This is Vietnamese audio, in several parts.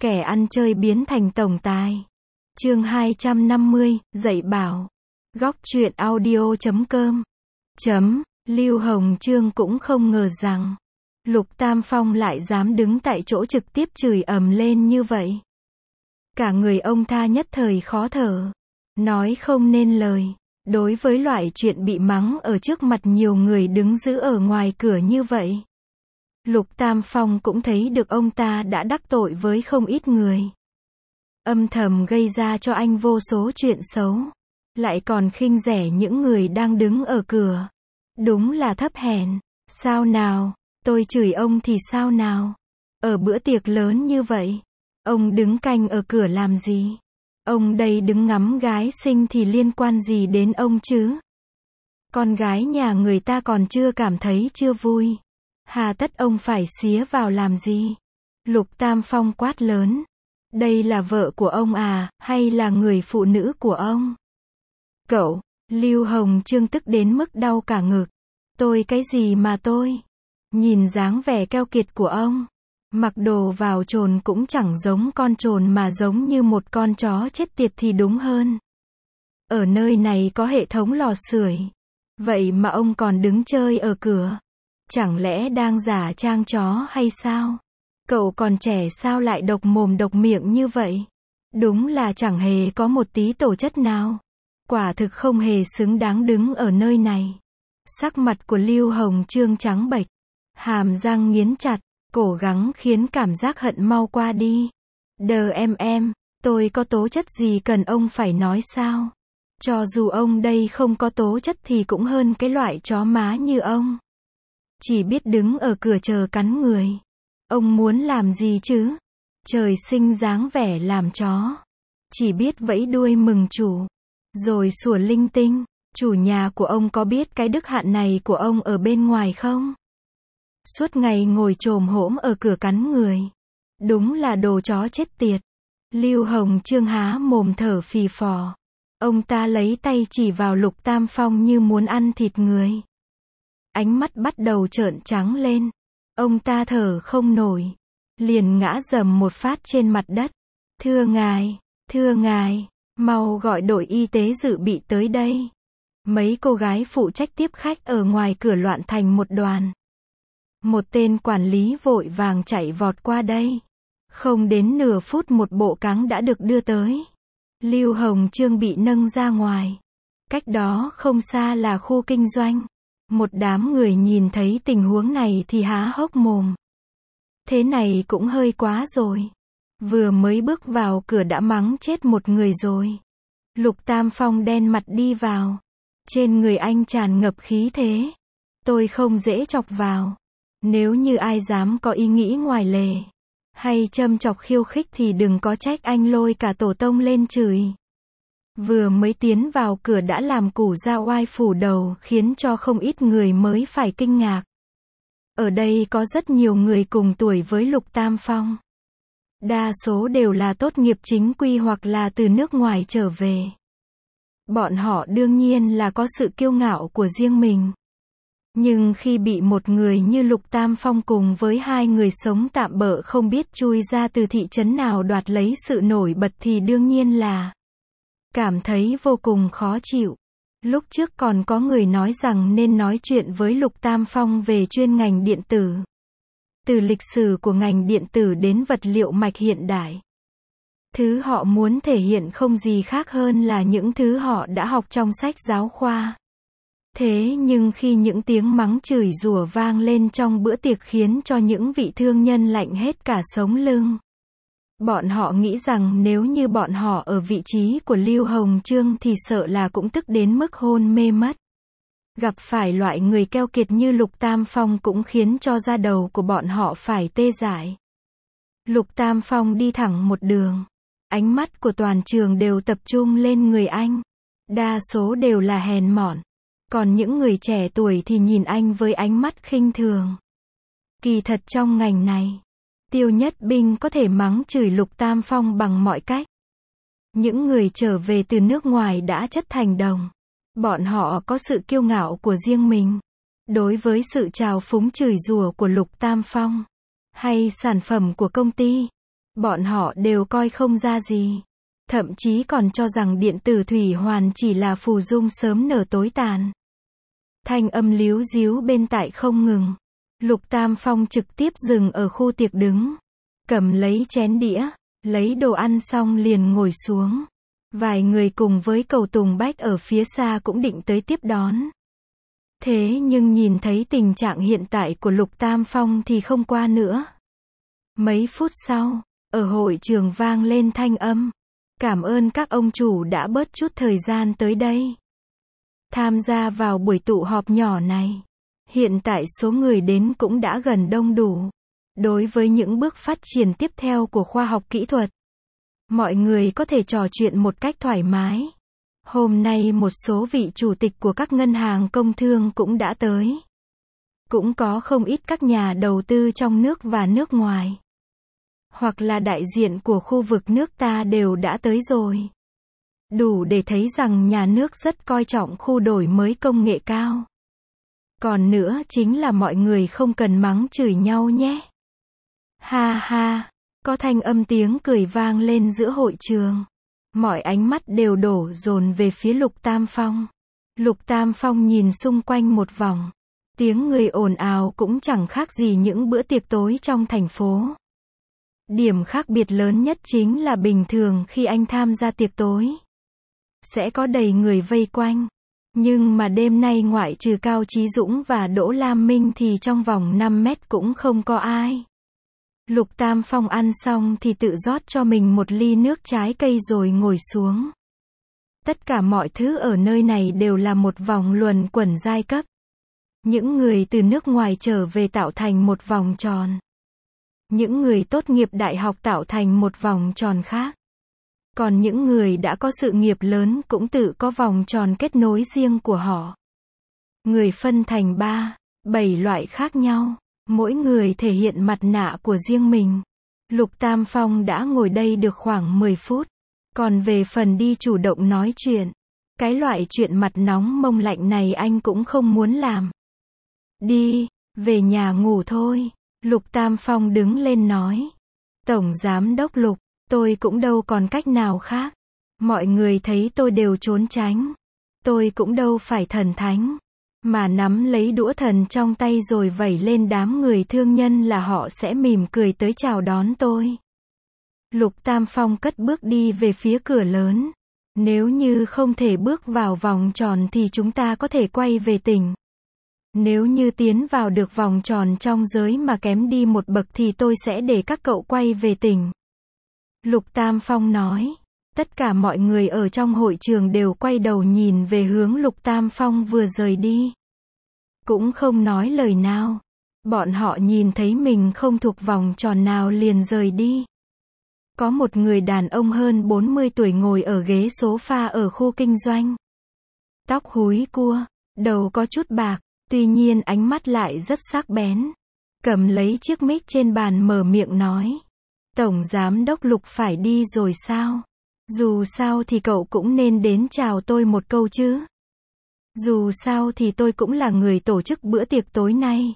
Kẻ ăn chơi biến thành tổng tài. Chương 250, dạy bảo. Góc truyện audio.com. Lưu Hồng Chương cũng không ngờ rằng Lục Tam Phong lại dám đứng tại chỗ trực tiếp chửi ầm lên như vậy. Cả người ông ta nhất thời khó thở, nói không nên lời. Đối với loại chuyện bị mắng ở trước mặt nhiều người đứng giữ ở ngoài cửa như vậy, Lục Tam Phong cũng thấy được ông ta đã đắc tội với không ít người, âm thầm gây ra cho anh vô số chuyện xấu, lại còn khinh rẻ những người đang đứng ở cửa. Đúng là thấp hèn. Sao nào, tôi chửi ông thì sao nào? Ở bữa tiệc lớn như vậy, ông đứng canh ở cửa làm gì? Ông đây đứng ngắm gái xinh thì liên quan gì đến ông chứ? Con gái nhà người ta còn chưa cảm thấy chưa vui, hà tất ông phải xía vào làm gì? Lục Tam Phong quát lớn. Đây là vợ của ông à, hay là người phụ nữ của ông? Cậu, Lưu Hồng Chương tức đến mức đau cả ngực. Tôi cái gì mà tôi? Nhìn dáng vẻ keo kiệt của ông, mặc đồ vào chồn cũng chẳng giống con chồn mà giống như một con chó chết tiệt thì đúng hơn. Ở nơi này có hệ thống lò sưởi, vậy mà ông còn đứng chơi ở cửa. Chẳng lẽ đang giả trang chó hay sao? Cậu còn trẻ sao lại độc mồm độc miệng như vậy? Đúng là chẳng hề có một tí tổ chất nào. Quả thực không hề xứng đáng đứng ở nơi này. Sắc mặt của Lưu Hồng Chương trắng bệch, hàm răng nghiến chặt, cố gắng khiến cảm giác hận mau qua đi. Em, tôi có tố chất gì cần ông phải nói sao? Cho dù ông đây không có tố chất thì cũng hơn cái loại chó má như ông. Chỉ biết đứng ở cửa chờ cắn người. Ông muốn làm gì chứ? Trời sinh dáng vẻ làm chó. Chỉ biết vẫy đuôi mừng chủ, rồi sủa linh tinh. Chủ nhà của ông có biết cái đức hạn này của ông ở bên ngoài không? Suốt ngày ngồi chồm hổm ở cửa cắn người. Đúng là đồ chó chết tiệt. Lưu Hồng Chương há mồm thở phì phò. Ông ta lấy tay chỉ vào Lục Tam Phong như muốn ăn thịt người. Ánh mắt bắt đầu trợn trắng lên. Ông ta thở không nổi, liền ngã rầm một phát trên mặt đất. Thưa ngài, mau gọi đội y tế dự bị tới đây. Mấy cô gái phụ trách tiếp khách ở ngoài cửa loạn thành một đoàn. Một tên quản lý vội vàng chạy vọt qua đây. Không đến nửa phút một bộ cáng đã được đưa tới. Lưu Hồng Chương bị nâng ra ngoài. Cách đó không xa là khu kinh doanh. Một đám người nhìn thấy tình huống này thì há hốc mồm. Thế này cũng hơi quá rồi. Vừa mới bước vào cửa đã mắng chết một người rồi. Lục Tam Phong đen mặt đi vào. Trên người anh tràn ngập khí thế. Tôi không dễ chọc vào. Nếu như ai dám có ý nghĩ ngoài lề, hay châm chọc khiêu khích thì đừng có trách anh lôi cả tổ tông lên chửi. Vừa mới tiến vào cửa đã làm củ ra oai phủ đầu khiến cho không ít người mới phải kinh ngạc. Ở đây có rất nhiều người cùng tuổi với Lục Tam Phong. Đa số đều là tốt nghiệp chính quy hoặc là từ nước ngoài trở về. Bọn họ đương nhiên là có sự kiêu ngạo của riêng mình. Nhưng khi bị một người như Lục Tam Phong cùng với hai người sống tạm bợ không biết chui ra từ thị trấn nào đoạt lấy sự nổi bật thì đương nhiên là cảm thấy vô cùng khó chịu. Lúc trước còn có người nói rằng nên nói chuyện với Lục Tam Phong về chuyên ngành điện tử. Từ lịch sử của ngành điện tử đến vật liệu mạch hiện đại. Thứ họ muốn thể hiện không gì khác hơn là những thứ họ đã học trong sách giáo khoa. Thế nhưng khi những tiếng mắng chửi rủa vang lên trong bữa tiệc khiến cho những vị thương nhân lạnh hết cả sống lưng. Bọn họ nghĩ rằng nếu như bọn họ ở vị trí của Lưu Hồng Chương thì sợ là cũng tức đến mức hôn mê mất. Gặp phải loại người keo kiệt như Lục Tam Phong cũng khiến cho da đầu của bọn họ phải tê dại. Lục Tam Phong đi thẳng một đường. Ánh mắt của toàn trường đều tập trung lên người anh. Đa số đều là hèn mọn. Còn những người trẻ tuổi thì nhìn anh với ánh mắt khinh thường. Kỳ thật trong ngành này, Tiêu Nhất Binh có thể mắng chửi Lục Tam Phong bằng mọi cách. Những người trở về từ nước ngoài đã chất thành đồng. Bọn họ có sự kiêu ngạo của riêng mình. Đối với sự trào phúng chửi rủa của Lục Tam Phong, hay sản phẩm của công ty, Bọn họ đều coi không ra gì. Thậm chí còn cho rằng điện tử thủy hoàn chỉ là phù dung sớm nở tối tàn. Thanh âm líu díu bên tai không ngừng. Lục Tam Phong trực tiếp dừng ở khu tiệc đứng. Cầm lấy chén đĩa, lấy đồ ăn xong liền ngồi xuống. Vài người cùng với Cầu Tùng Bách ở phía xa cũng định tới tiếp đón. Thế nhưng nhìn thấy tình trạng hiện tại của Lục Tam Phong thì không qua nữa. Mấy phút sau, ở hội trường vang lên thanh âm. Cảm ơn các ông chủ đã bớt chút thời gian tới đây. Tham gia vào buổi tụ họp nhỏ này. Hiện tại số người đến cũng đã gần đông đủ. Đối với những bước phát triển tiếp theo của khoa học kỹ thuật, mọi người có thể trò chuyện một cách thoải mái. Hôm nay một số vị chủ tịch của các ngân hàng công thương cũng đã tới. Cũng có không ít các nhà đầu tư trong nước và nước ngoài. Hoặc là đại diện của khu vực nước ta đều đã tới rồi. Đủ để thấy rằng nhà nước rất coi trọng khu đổi mới công nghệ cao. Còn nữa chính là mọi người không cần mắng chửi nhau nhé. Ha ha, có thanh âm tiếng cười vang lên giữa hội trường. Mọi ánh mắt đều đổ dồn về phía Lục Tam Phong. Lục Tam Phong nhìn xung quanh một vòng. Tiếng người ồn ào cũng chẳng khác gì những bữa tiệc tối trong thành phố. Điểm khác biệt lớn nhất chính là bình thường khi anh tham gia tiệc tối, sẽ có đầy người vây quanh. Nhưng mà đêm nay ngoại trừ Cao Chí Dũng và Đỗ Lam Minh thì trong vòng 5 mét cũng không có ai. Lục Tam Phong ăn xong thì tự rót cho mình một ly nước trái cây rồi ngồi xuống. Tất cả mọi thứ ở nơi này đều là một vòng luẩn quẩn giai cấp. Những người từ nước ngoài trở về tạo thành một vòng tròn. Những người tốt nghiệp đại học tạo thành một vòng tròn khác. Còn những người đã có sự nghiệp lớn cũng tự có vòng tròn kết nối riêng của họ. Người phân thành 7 loại khác nhau. Mỗi người thể hiện mặt nạ của riêng mình. Lục Tam Phong đã ngồi đây được khoảng 10 phút. Còn về phần đi chủ động nói chuyện, cái loại chuyện mặt nóng mông lạnh này anh cũng không muốn làm. Đi, về nhà ngủ thôi. Lục Tam Phong đứng lên nói. Tổng Giám đốc Lục, tôi cũng đâu còn cách nào khác. Mọi người thấy tôi đều trốn tránh. Tôi cũng đâu phải thần thánh. Mà nắm lấy đũa thần trong tay rồi vẩy lên đám người thương nhân là họ sẽ mỉm cười tới chào đón tôi. Lục Tam Phong cất bước đi về phía cửa lớn. Nếu như không thể bước vào vòng tròn thì chúng ta có thể quay về tỉnh. Nếu như tiến vào được vòng tròn trong giới mà kém đi một bậc thì tôi sẽ để các cậu quay về tỉnh. Lục Tam Phong nói. Tất cả mọi người ở trong hội trường đều quay đầu nhìn về hướng Lục Tam Phong vừa rời đi. Cũng không nói lời nào. Bọn họ nhìn thấy mình không thuộc vòng tròn nào liền rời đi. Có một người đàn ông hơn 40 tuổi ngồi ở ghế sofa ở khu kinh doanh. Tóc húi cua, đầu có chút bạc, tuy nhiên ánh mắt lại rất sắc bén. Cầm lấy chiếc mic trên bàn mở miệng nói. Tổng Giám đốc Lục phải đi rồi sao? Dù sao thì cậu cũng nên đến chào tôi một câu chứ. Dù sao thì tôi cũng là người tổ chức bữa tiệc tối nay.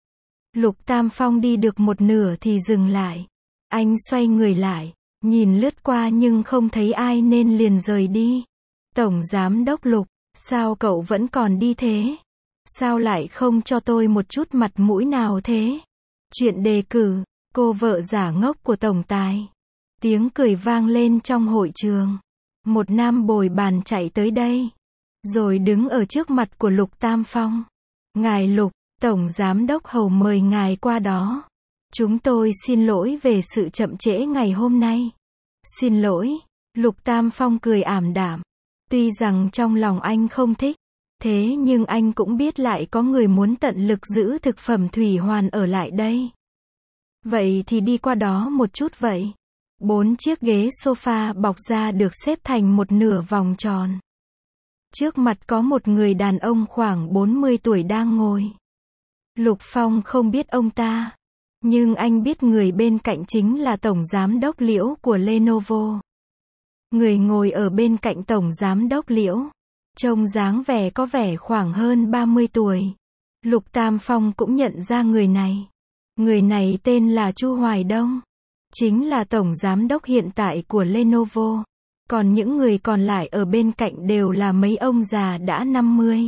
Lục Tam Phong đi được một nửa thì dừng lại. Anh xoay người lại, nhìn lướt qua nhưng không thấy ai nên liền rời đi. Tổng Giám đốc Lục, sao cậu vẫn còn đi thế? Sao lại không cho tôi một chút mặt mũi nào thế? Chuyện đề cử, cô vợ giả ngốc của tổng tài. Tiếng cười vang lên trong hội trường. Một nam bồi bàn chạy tới đây, rồi đứng ở trước mặt của Lục Tam Phong. Ngài Lục, Tổng Giám đốc Hầu mời ngài qua đó. Chúng tôi xin lỗi về sự chậm trễ ngày hôm nay. Xin lỗi. Lục Tam Phong cười ảm đạm. Tuy rằng trong lòng anh không thích, thế nhưng anh cũng biết lại có người muốn tận lực giữ thực phẩm thủy hoàn ở lại đây. Vậy thì đi qua đó một chút vậy. 4 chiếc ghế sofa bọc da được xếp thành một nửa vòng tròn. Trước mặt có một người đàn ông khoảng 40 tuổi đang ngồi. Lục Phong không biết ông ta, nhưng anh biết người bên cạnh chính là Tổng Giám đốc Liễu của Lenovo. Người ngồi ở bên cạnh Tổng Giám đốc Liễu, trông dáng vẻ có vẻ khoảng hơn 30 tuổi. Lục Tam Phong cũng nhận ra người này. Người này tên là Chu Hoài Đông. chính là tổng giám đốc hiện tại của Lenovo. Còn những người còn lại ở bên cạnh đều là mấy ông già đã 50,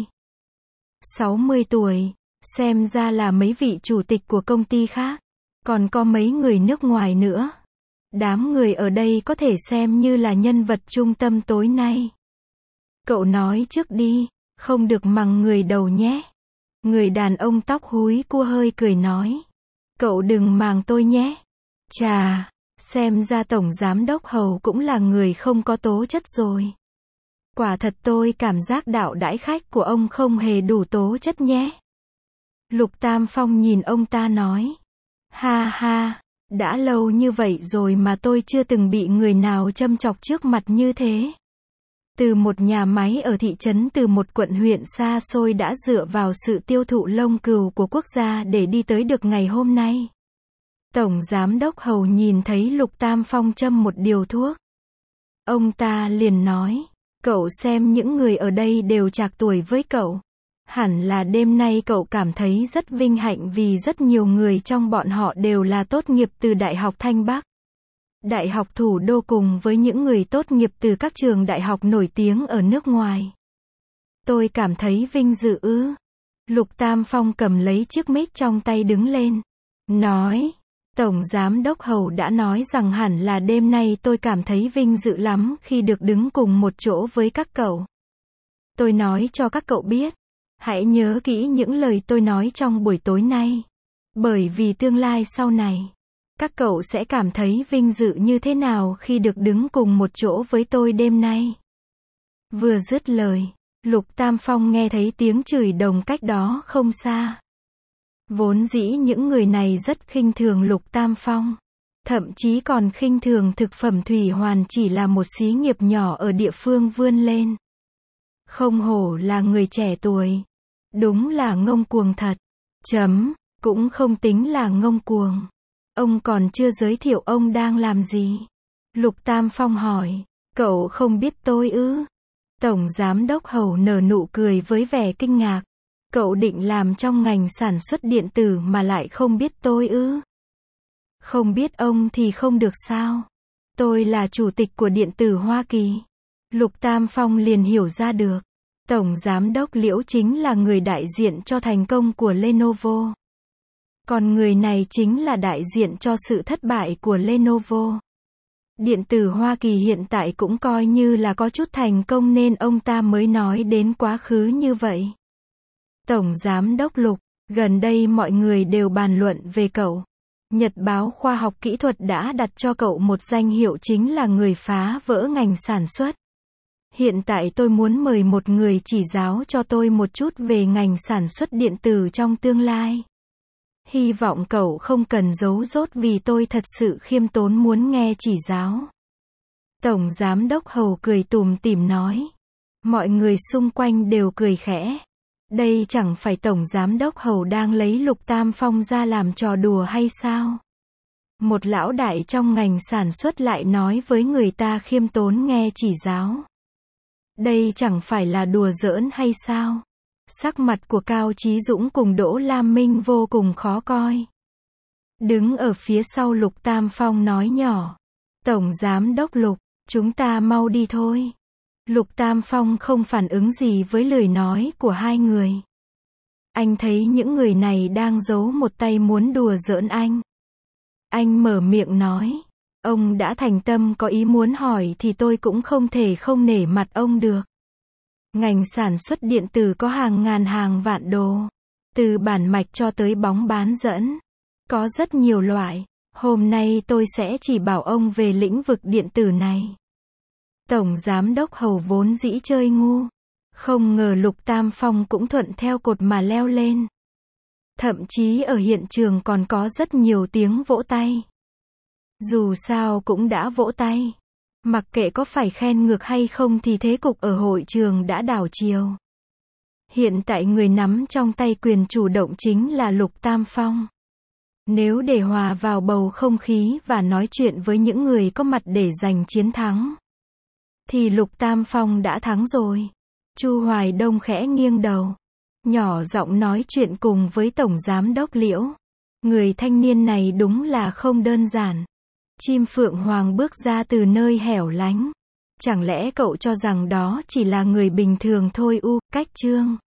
60 tuổi, xem ra là mấy vị chủ tịch của công ty khác. Còn có mấy người nước ngoài nữa. Đám người ở đây có thể xem như là nhân vật trung tâm tối nay. Cậu nói trước đi, không được mằng người đầu nhé. Người đàn ông tóc húi cua hơi cười nói. Cậu đừng màng tôi nhé. Chà, xem ra tổng giám đốc Hầu cũng là người không có tố chất rồi. Quả thật tôi cảm giác đạo đãi khách của ông không hề đủ tố chất nhé. Lục Tam Phong nhìn ông ta nói. Ha ha, đã lâu như vậy rồi mà tôi chưa từng bị người nào châm chọc trước mặt như thế. Từ một nhà máy ở thị trấn, từ một quận huyện xa xôi đã dựa vào sự tiêu thụ lông cừu của quốc gia để đi tới được ngày hôm nay. Tổng giám đốc Hầu nhìn thấy Lục Tam Phong châm một điều thuốc. Ông ta liền nói, cậu xem những người ở đây đều trạc tuổi với cậu. Hẳn là đêm nay cậu cảm thấy rất vinh hạnh vì rất nhiều người trong bọn họ đều là tốt nghiệp từ Đại học Thanh Bắc, Đại học Thủ đô cùng với những người tốt nghiệp từ các trường đại học nổi tiếng ở nước ngoài. Tôi cảm thấy vinh dự ư. Lục Tam Phong cầm lấy chiếc mic trong tay đứng lên. Nói, Tổng Giám đốc Hầu đã nói rằng hẳn là đêm nay tôi cảm thấy vinh dự lắm khi được đứng cùng một chỗ với các cậu. Tôi nói cho các cậu biết, hãy nhớ kỹ những lời tôi nói trong buổi tối nay. Bởi vì tương lai sau này, các cậu sẽ cảm thấy vinh dự như thế nào khi được đứng cùng một chỗ với tôi đêm nay. Vừa dứt lời, Lục Tam Phong nghe thấy tiếng chửi đồng cách đó không xa. Vốn dĩ những người này rất khinh thường Lục Tam Phong. Thậm chí còn khinh thường thực phẩm Thủy Hoàn chỉ là một xí nghiệp nhỏ ở địa phương vươn lên. Không hổ là người trẻ tuổi. Đúng là ngông cuồng thật. Cũng không tính là ngông cuồng. Ông còn chưa giới thiệu ông đang làm gì. Lục Tam Phong hỏi, cậu không biết tôi ư? Tổng Giám đốc Hầu nở nụ cười với vẻ kinh ngạc. Cậu định làm trong ngành sản xuất điện tử mà lại không biết tôi ư? Không biết ông thì không được sao? Tôi là chủ tịch của điện tử Hoa Kỳ. Lục Tam Phong liền hiểu ra được. Tổng Giám đốc Liễu chính là người đại diện cho thành công của Lenovo. Còn người này chính là đại diện cho sự thất bại của Lenovo. Điện tử Hoa Kỳ hiện tại cũng coi như là có chút thành công nên ông ta mới nói đến quá khứ như vậy. Tổng Giám đốc Lục, gần đây mọi người đều bàn luận về cậu. Nhật báo Khoa học Kỹ thuật đã đặt cho cậu một danh hiệu chính là người phá vỡ ngành sản xuất. Hiện tại tôi muốn mời một người chỉ giáo cho tôi một chút về ngành sản xuất điện tử trong tương lai. Hy vọng cậu không cần giấu dốt vì tôi thật sự khiêm tốn muốn nghe chỉ giáo. Tổng Giám đốc Hầu cười tủm tỉm nói. Mọi người xung quanh đều cười khẽ. Đây chẳng phải Tổng Giám đốc Hầu đang lấy Lục Tam Phong ra làm trò đùa hay sao? Một lão đại trong ngành sản xuất lại nói với người ta khiêm tốn nghe chỉ giáo. Đây chẳng phải là đùa giỡn hay sao? Sắc mặt của Cao Chí Dũng cùng Đỗ Lam Minh vô cùng khó coi. Đứng ở phía sau Lục Tam Phong nói nhỏ. Tổng Giám đốc Lục, chúng ta mau đi thôi. Lục Tam Phong không phản ứng gì với lời nói của hai người. Anh thấy những người này đang giấu một tay muốn đùa giỡn anh. Anh mở miệng nói. Ông đã thành tâm có ý muốn hỏi thì tôi cũng không thể không nể mặt ông được. Ngành sản xuất điện tử có hàng ngàn hàng vạn đồ. Từ bản mạch cho tới bóng bán dẫn. Có rất nhiều loại. Hôm nay tôi sẽ chỉ bảo ông về lĩnh vực điện tử này. Tổng Giám đốc Hầu vốn dĩ chơi ngu. Không ngờ Lục Tam Phong cũng thuận theo cột mà leo lên. Thậm chí ở hiện trường còn có rất nhiều tiếng vỗ tay. Dù sao cũng đã vỗ tay. Mặc kệ có phải khen ngược hay không thì thế cục ở hội trường đã đảo chiều. Hiện tại người nắm trong tay quyền chủ động chính là Lục Tam Phong. Nếu để hòa vào bầu không khí và nói chuyện với những người có mặt để giành chiến thắng, thì Lục Tam Phong đã thắng rồi. Chu Hoài Đông khẽ nghiêng đầu, nhỏ giọng nói chuyện cùng với Tổng Giám đốc Liễu. Người thanh niên này đúng là không đơn giản. Chim phượng hoàng bước ra từ nơi hẻo lánh. Chẳng lẽ cậu cho rằng đó chỉ là người bình thường thôi u, cách chương.